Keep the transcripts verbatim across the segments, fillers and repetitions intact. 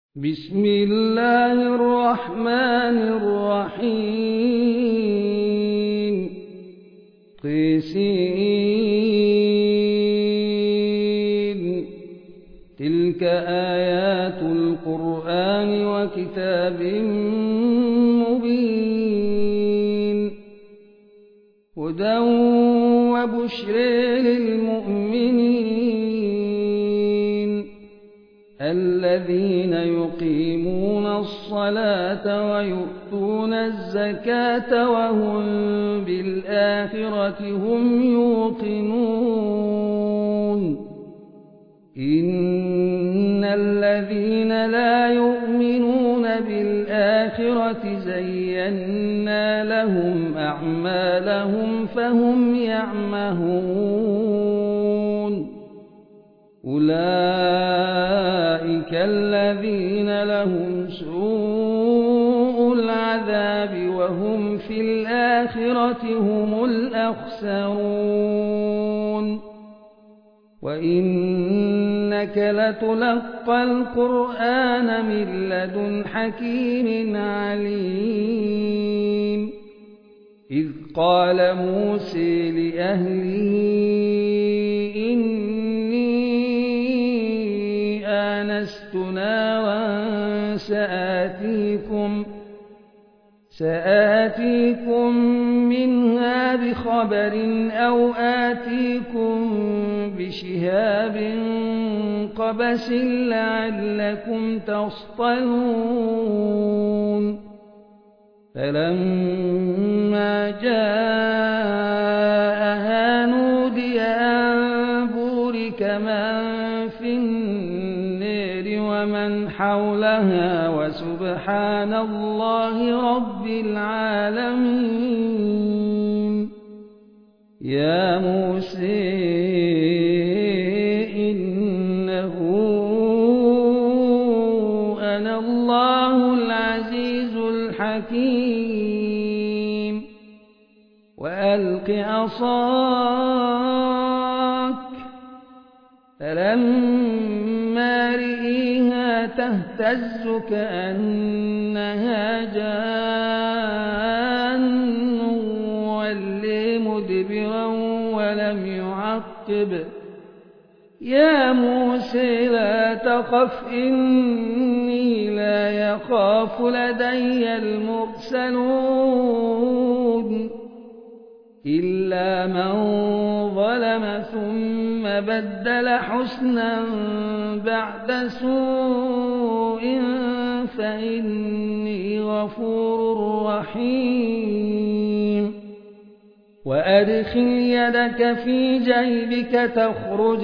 بسم الله الرحمن الرحيم قسين تلك آيات القرآن وكتاب مبين هدى وبشر للمؤمنين الذين يقيمون الصلاة ويؤتون الزكاة وهم بالآخرة هم يوقنون إن الذين لا يؤمنون بالآخرة زينا لهم أعمالهم فهم يعمهون أولئك الذين لهم سوء العذاب وهم في الآخرة هم الأخسرون وإنك لتلقى القرآن من لدن حكيم عليم إذ قال موسى لأهله آنست نارا سآتيكم, سآتيكم منها بخبر أو آتيكم بشهاب قبس لعلكم تصطلون فلما جاءها نودي أن بورك من في النار ومن حولها وسبحان الله رب العالمين يا موسى إنه أنا الله العزيز الحكيم وألق عصاك فلما رئيها تهتز كأنها جان ولي مدبرا ولم يعقب يا موسى لا تخف إني لا يخاف لدي المرسلون إلا من ظلم ثم بدل حسنا بعد سوء فإني غفور رحيم وأدخل يدك في جيبك تخرج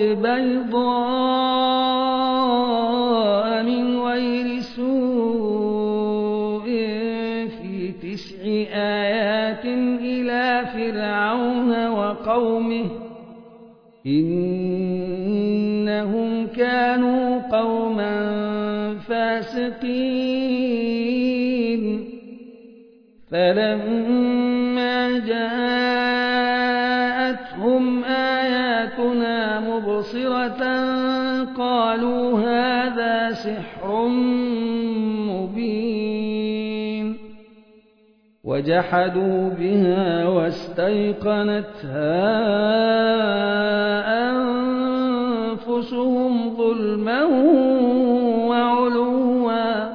بيضاء من غير سوء في تسع آيات إلى فرعون وقومه إنهم كانوا قوما فاسقين فلما جاءتهم آياتنا مبصرة قالوا هذا سحر مبين وجحدوا بها واستيقنتها أنفسهم ظلما وعلوا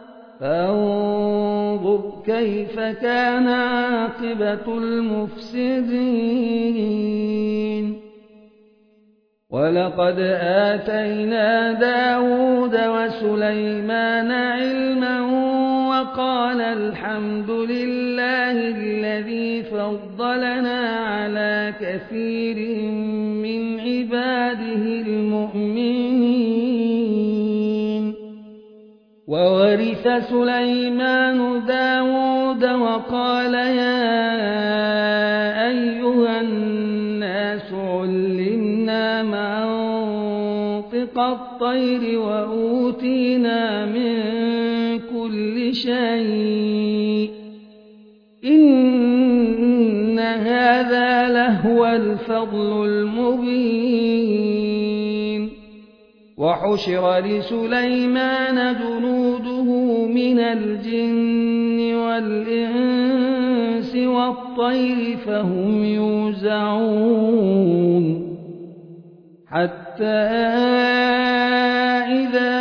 فانظر كيف كان عاقبة المفسدين ولقد آتينا داود وسليمان علما وقال الحمد لله الذي فضلنا على كثير من عباده المؤمنين وورث سليمان داود وقال يا أيها الناس علمنا منطق الطير وأوتينا من كل شيء إن هذا لهو الفضل المبين وحشر لسليمان جنوده من الجن والإنس والطير فهم يوزعون حتى إذا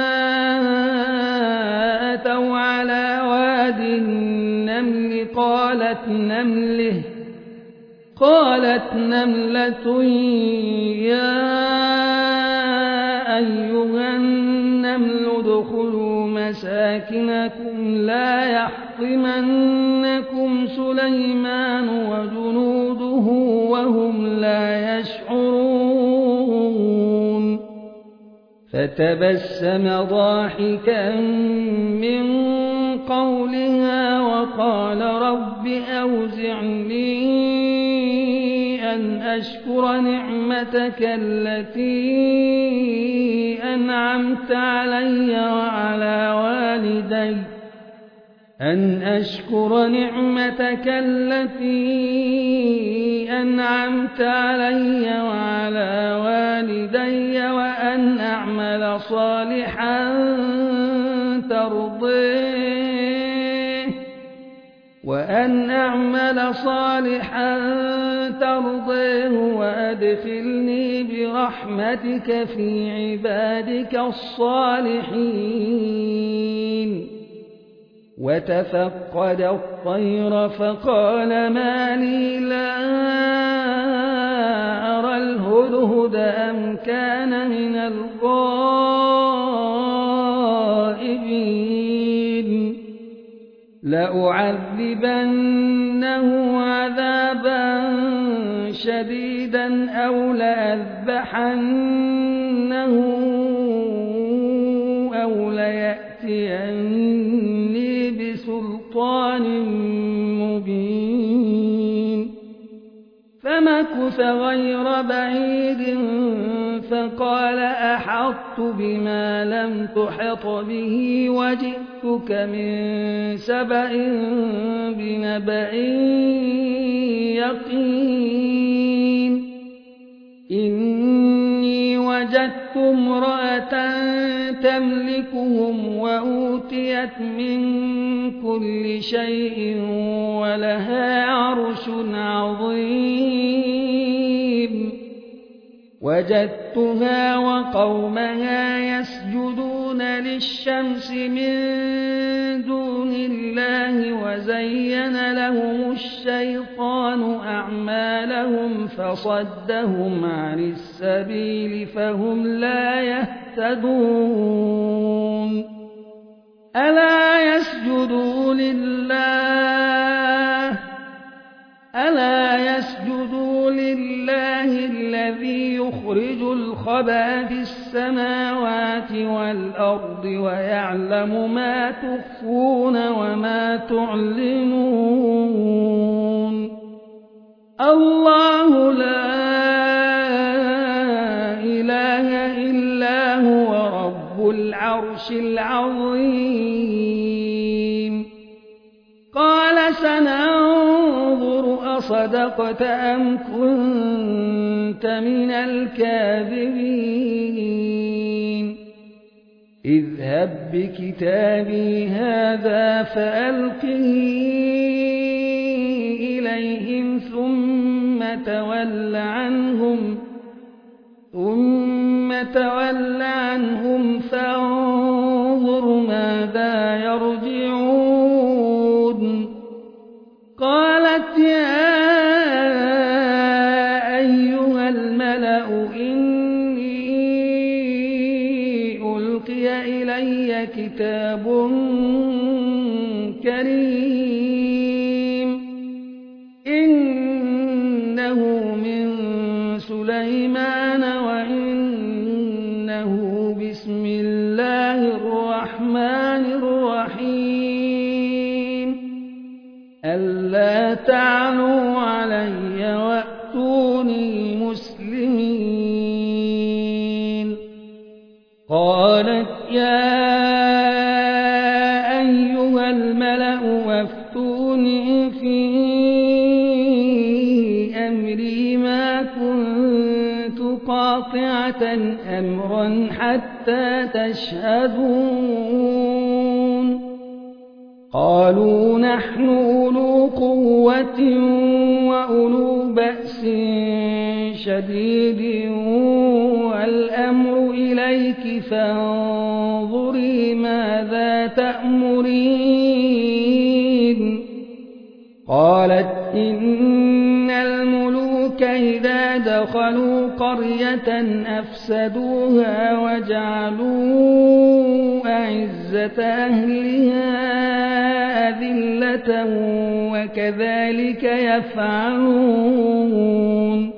أتوا على واد النمل قالت نملة قالت نملة يا أيها النمل ادخلوا مساكنكم لا يحطمنكم سليمان وجنوده وهم لا يشعرون فتبسم ضاحكا من قولها وقال رب أوزعني أن أشكر نعمتك التي أنعمت علي وعلى والدي أن أشكر نعمتك التي أنعمت علي وعلى والدي وأن أعمل صالحا ترضيه وأن أعمل صالحا ترضيه وأدخلني برحمتك في عبادك الصالحين وتفقد الطير فقال ما لي لا أرى الهدهد أم كان من الغائبين لأعذبنه عذابا شديدا أو لأذبحنه أو ليأتيني بسلطان مبين فمكث غير بعيد فقال أحطت بما لم تحط به وجئتك من سبأ بنبأ يقين إني وجدت امرأة تملكهم وأوتيت من كل شيء ولها عرش عظيم وجدتها وقومها يسجدون للشمس من دون الله وزين لهم الشيطان أعمالهم فصدهم عن السبيل فهم لا يهتدون ألا يسجدوا لله ألا يسجدوا لله الذي يخرج الخبأ في السماوات والأرض ويعلم ما تخفون وما تعلنون الله لا إله إلا هو رب العرش العظيم قال سننظر أصدقت أم كنت من الكاذبين اذهب بكتابي هذا فألقه إليهم ثم تول عنهم ثم تول عنهم فانظر ماذا يرجعون قالت يا أيها الملأ إني ألقي إلي كتاب كريم إنه من سليمان وإنه بسم الله الرحمن الرحيم ألا تعلوا علي وأتوني مسلمين قالت يا أيها الملأ وافتوني في أمري ما كنت قاطعة أمرا حتى تشهدون قالوا نحن أولو قوة وأولو بأس شديد والأمر إليك فانظري ماذا تأمرين قالت إن الملوك إذا دخلوا قرية أفسدوها وجعلوا أعزة أهلها أذلة وكذلك يفعلون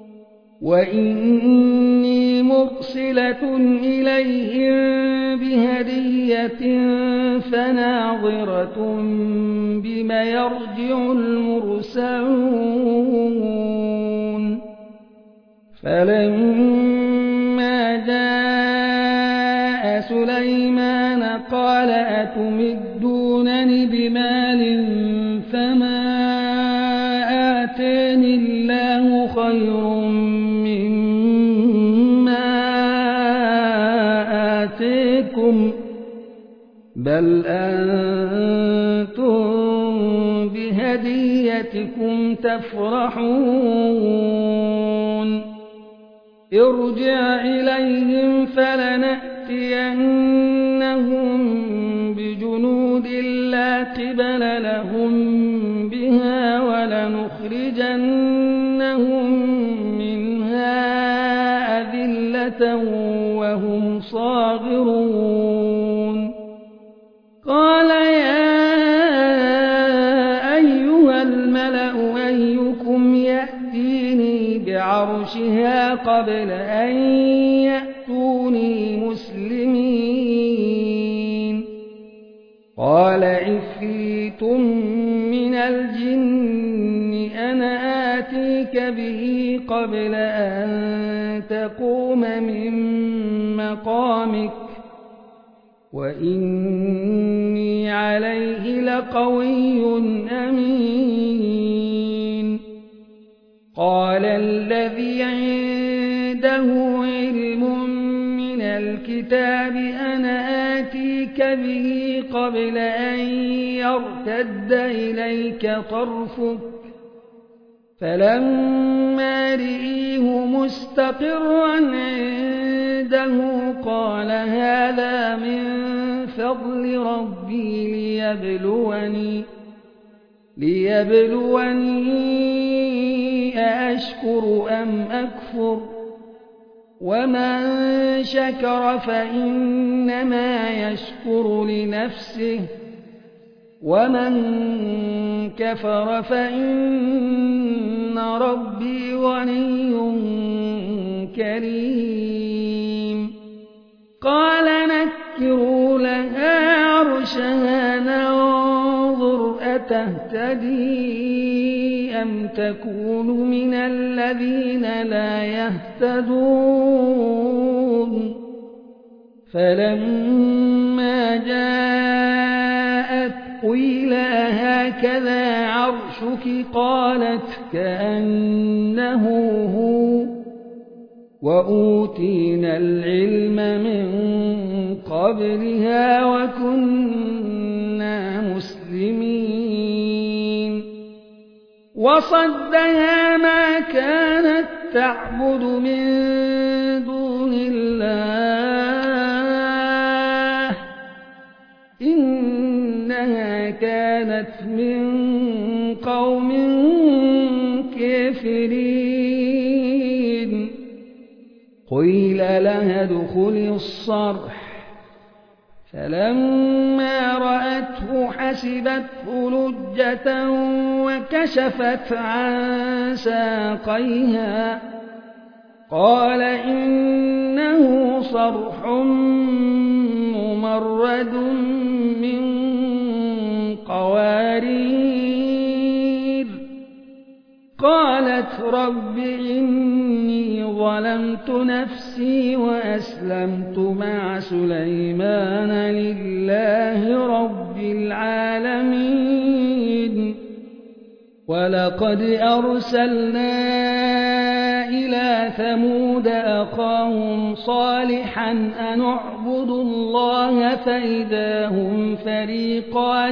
وإني مرسلة إليهم بهدية فناظرة بم يرجع المرسلون فلما جاء سليمان قال أتمدونني بمال فما آتاني الله خير مما آتيكم بل أنتم بهديتكم تفرحون ارجع إليهم فلنأتينهم بجنود لا قبل لهم بها ولنخرجنهم منها أذلة وهم صاغرون قال يا أيها الملأ أيكم يأتيني بعرشها قبل أن يأتوني مسلمين قال عفريت من الجن أنا آتيك به قبل أن تقوم من مقامك وإني عليه لقوي أمين قال الذي عنده علم من الكتاب أنا آتيك به قبل أن يرتد إليك طرفك فلما رئيه مستقرا عنده قال هذا من فضل ربي ليبلوني ليبلوني أأشكر أم أكفر ومن شكر فإنما يشكر لنفسه ومن كفر فإن ربي غني كريم قال نكروا لها عرشها ننظر أتهتدي أم تكون من الذين لا يهتدون فلما جاءت قيل هكذا عرشك قالت كأنه هو وأوتينا العلم من قبلها وكنا مسلمين وصدها ما كانت تعبد من دون الله إنها كانت من قوم كافرين قيل لها ادخلي الصرح فلما رأته حسبته لجة وكشفت عن ساقيها قال إنه صرح ممرد من قوارير قالت رب إني ظلمت نفسي وأسلمت مع سليمان لله رب العالمين ولقد أرسلنا إلى ثمود أخاهم صالحا أن اعبدوا الله فإذا هم فريقان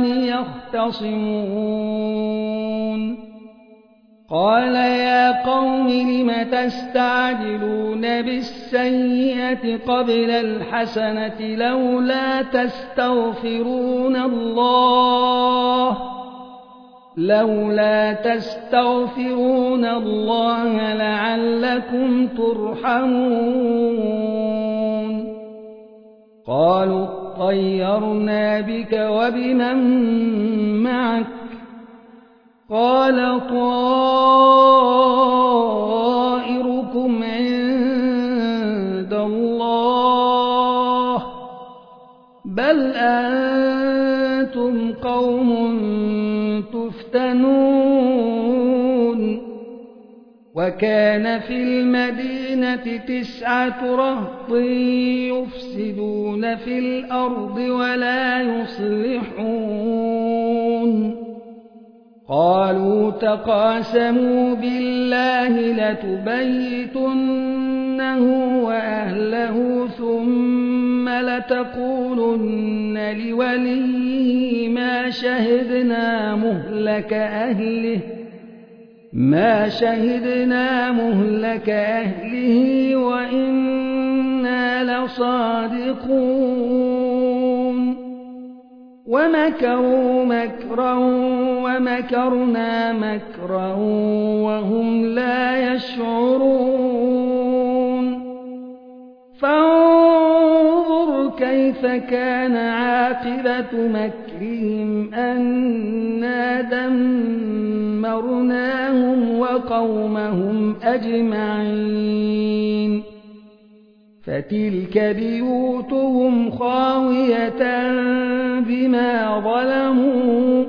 يختصمون قال يا قوم لم تستعجلون بالسيئة قبل الحسنة لولا تستغفرون الله لولا تستغفرون الله لعلكم ترحمون قالوا طيرنا بك وبمن معك قال طائركم عند الله بل أنتم قوم تفتنون وكان في المدينة تسعة رهط يفسدون في الأرض ولا يصلحون قالوا تقاسموا بالله لتبيتنه وأهله ثم لتقولن لوليه ما شهدنا مهلك أهله ما شهدنا مهلك أهله وإنا لصادقون ومكروا مكرا ومكرنا مكرا وهم لا يشعرون فانظر كيف كان عاقبة مكرهم أنا دمرناهم وقومهم أجمعين فتلك بيوتهم خاوية بما ظلموا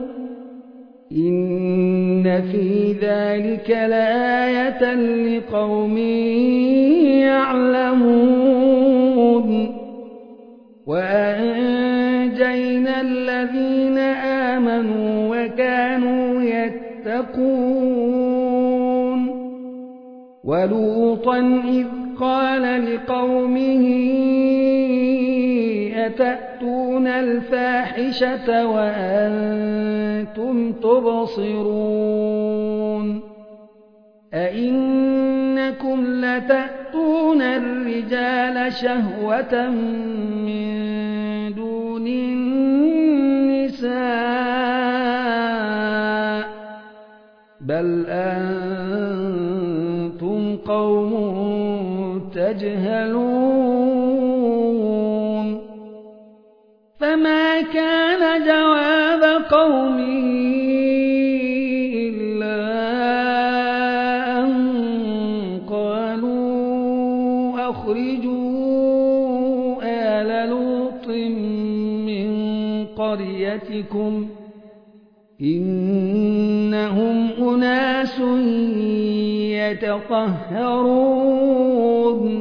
إن في ذلك لآية لقوم يعلمون وأنجينا الذين آمنوا وكانوا يتقون ولوطا إذ قال لقومه أتأتون الفاحشة وأنتم تبصرون أئنكم لتأتون الرجال شهوة من دون النساء بل أنتم قوم تجهلون فما كان جواب قومه إلا أن قالوا أخرجوا آل لوط من قريتكم إنهم أناس يتطهرون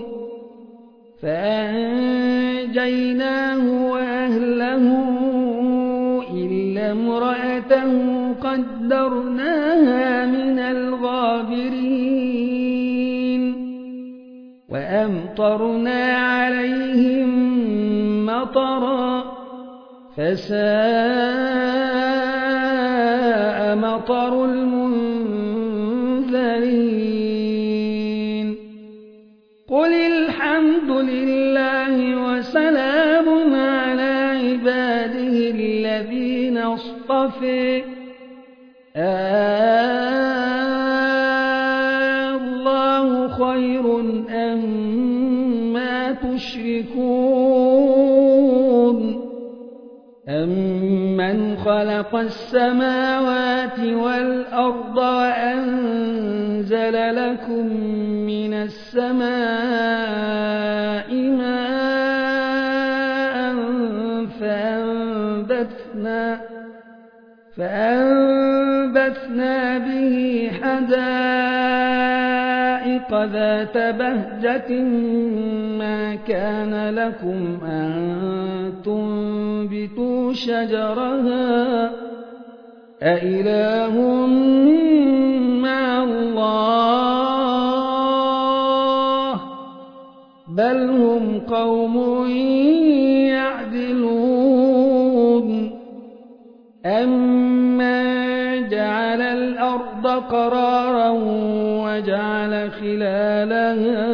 فأنجيناه وأهله إلا امرأته قدرناها من الغابرين وأمطرنا عليهم مطرا فساء مطر المنذرين قل الحمد لله وسلام على عباده الذين اصطفى الله خير أما تشركون أمن خلق السماوات والأرض وأنزل لكم من السماء ماء فأنبتنا, فأنبتنا به حدائق ذات بهجة ما كان لكم أن تنبتوا شجرها أإله مع الله بل هم قوم يعدلون أمن جعل الأرض قرارا وجعل خلالها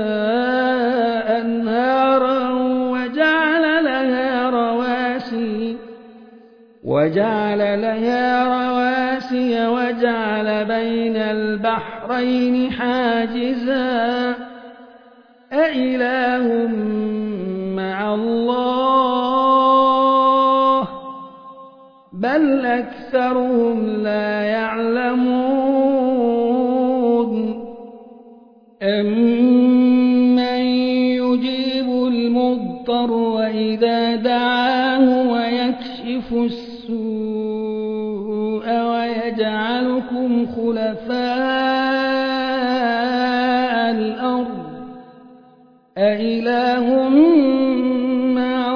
أنهارا وجعل لها رواسي وجعل لها رواسي وجعل بين البحرين حاجزا أإله مع الله بل أكثرهم لا يعلمون أمن يجيب المضطر وإذا دعاه ويكشف السوء ويجعلكم خلفاء الأرض أإله مع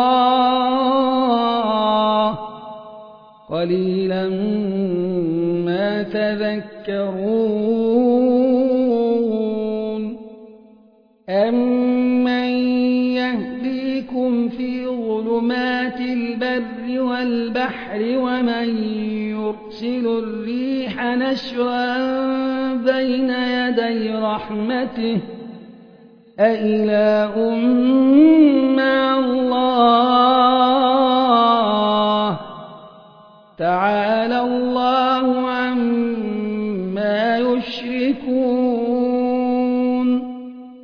الله قليلا ما تذكرون أمن يهديكم في ظلمات البر والبحر ومن يرسل الريح نشرا بين يدي رحمته أإله مع الله تعالى الله عما يشركون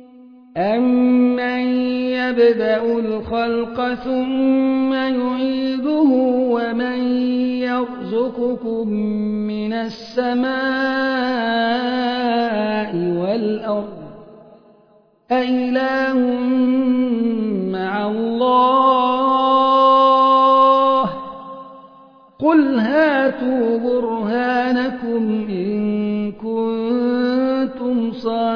أمن يبدأ الخلق ثم يعيده ومن يرزقكم من السماء والأرض أإله مع الله قل هاتوا برهانكم إن كنتم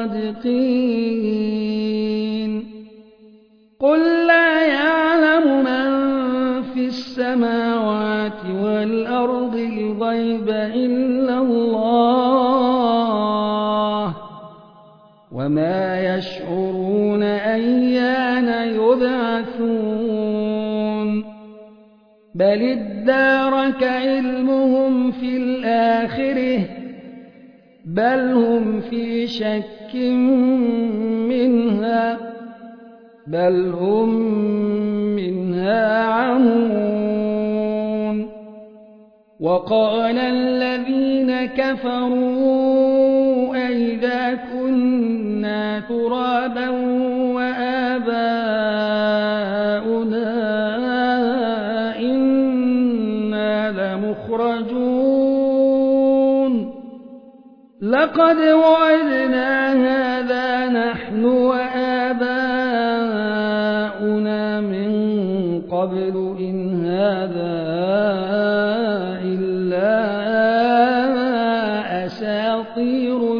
صادقين قل لا يعلم من في السماوات والأرض الغيب إلا الله وما يشعرون أيان يبعثون بل ادارك علمهم في الآخرة بل هم في شك منها بل هم منها عمون وقال الذين كفروا أئذا كنا ترابا وآباؤنا إنا لمخرجون لقد وعدنا هذا نحن وآباؤنا من قبل إن هذا إلا أساطير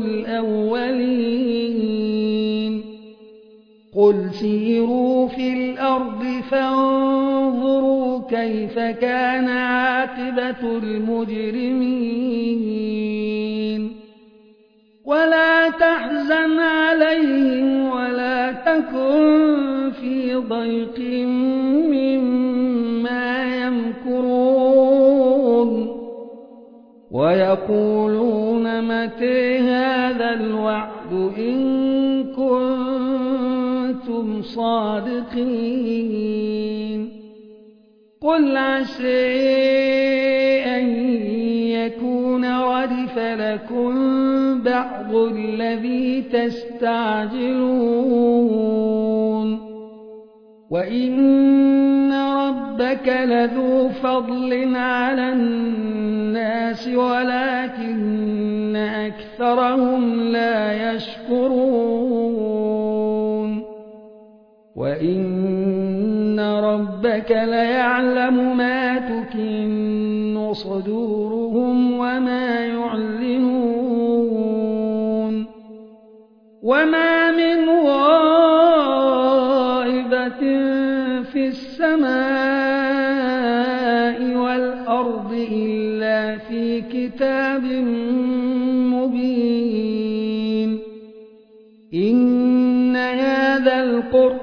الأولين قل سيروا في الأرض فانظروا كيف كان عاقبة المجرمين ولا تحزن عليهم ولا تكن في ضيق مما يمكرون ويقولون متى هذا الوعد إن كنتم صادقين قل عسى أن يكون ردف لكم بعض الذي تستعجلون وإن ربك لذو فضل على الناس ولكن أكثرهم لا يشكرون وإن ربك ليعلم ما تكن صدورهم وما يعلنون وما من غائبة في السماء والأرض إلا في كتاب مبين إن هذا القرآن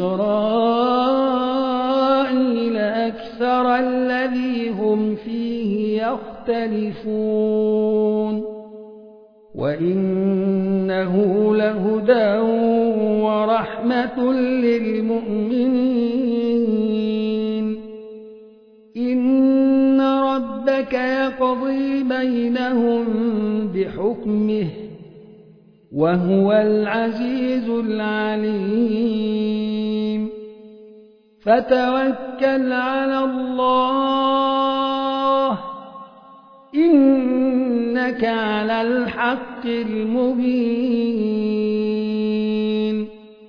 إسرائيل أكثر الذي هم فيه يختلفون وإنه لهدى ورحمة للمؤمنين إن ربك يقضي بينهم بحكمه وهو العزيز العليم فتوكل على الله إنك على الحق المبين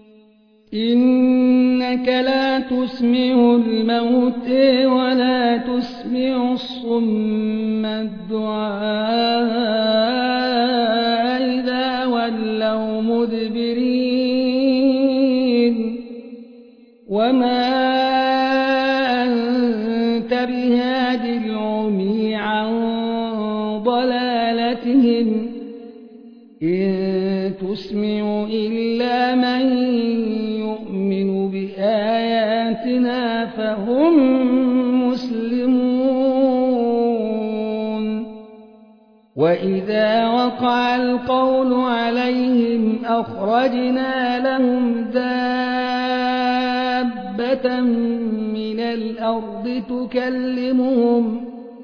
إنك لا تسمع الموتى ولا تسمع الصم الدعاء إذا ولوا مدبرين وما أنت بهاد العمي عن ضلالتهم إن تسمع إلا من يؤمن بآياتنا فهم مسلمون وإذا وقع القول عليهم أخرجنا لهم دابة من الأرض تكلمهم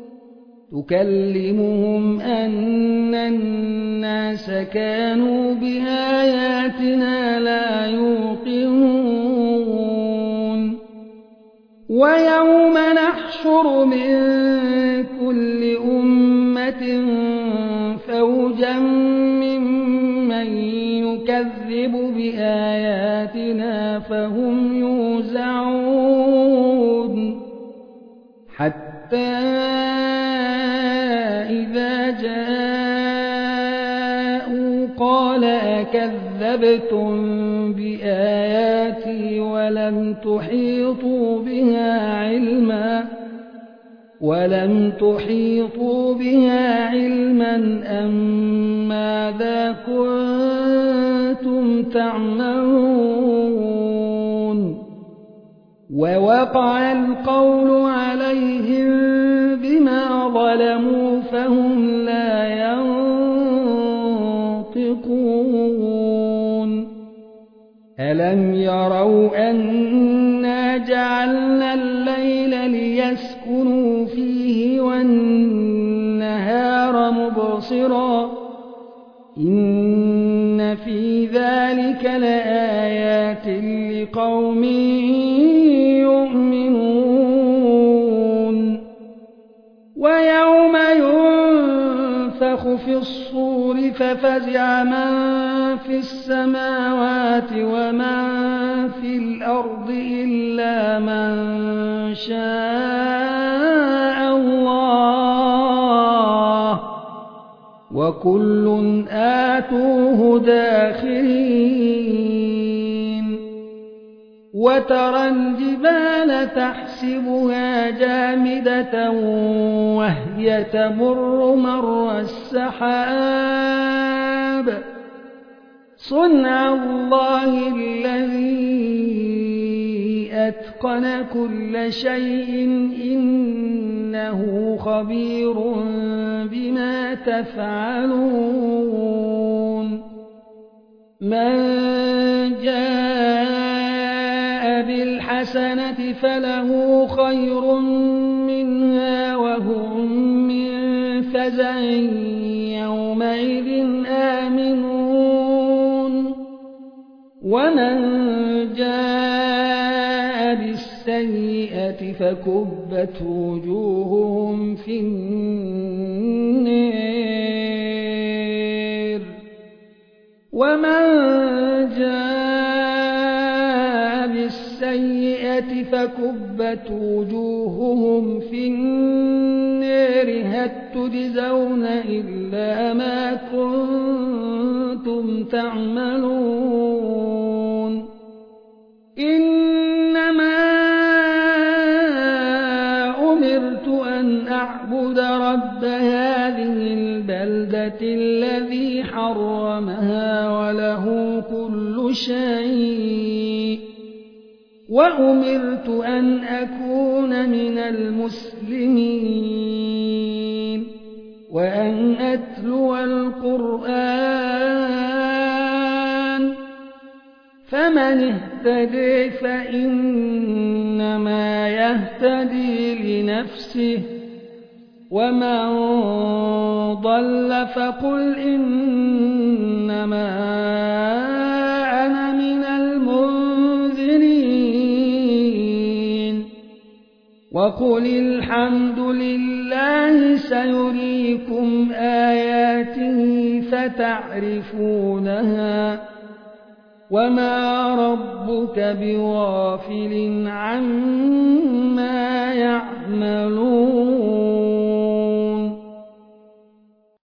تكلمهم أن الناس كانوا بآياتنا لا يوقنون ويوم نحشر من كل أمة فوجا ممن يكذب بآياتنا فهم يوزعون حتى إذا جاءوا قال أكذبتم بآياتي ولم تحيطوا بها علما ولم تحيطوا بها علما أم ماذا كنتم تعملون ووقع القول عليهم بما ظلموا فهم لا ينطقون ألم يروا أنا جعلنا الليل ليسكنوا فيه والنهار مبصرا إن في ذلك لآيات لقوم يؤمنون ويوم ينفخ في الصور ففزع من في السماوات ومن في الأرض إلا من شاء الله وكل آتوه داخرين وترى الجبال تحسبها جامدة وهي تمر مر السحاب صنع الله الذي أتقن كل شيء إنه خبير بما تفعلون من جاء بالحسنة فله خير منها وهم من فزع يومئذ آمنون ومن جاء بالسيئة فكبت وجوههم في النار ومن جاء بالسيئة فكبت وجوههم في النار هل تجزون إلا ما كنتم تعملون إنما أمرت أن أعبد رب هذه البلدة الذي حرمها وله كل شيء وأمرت أن أكون من المسلمين وأن أتلو القرآن فمن اهتدي فإنما يهتدي لنفسه ومن ضل فقل إنما أنا من المنذرين وقل الحمد لله سيريكم آياته فتعرفونها وما ربك بغافل عما يعملون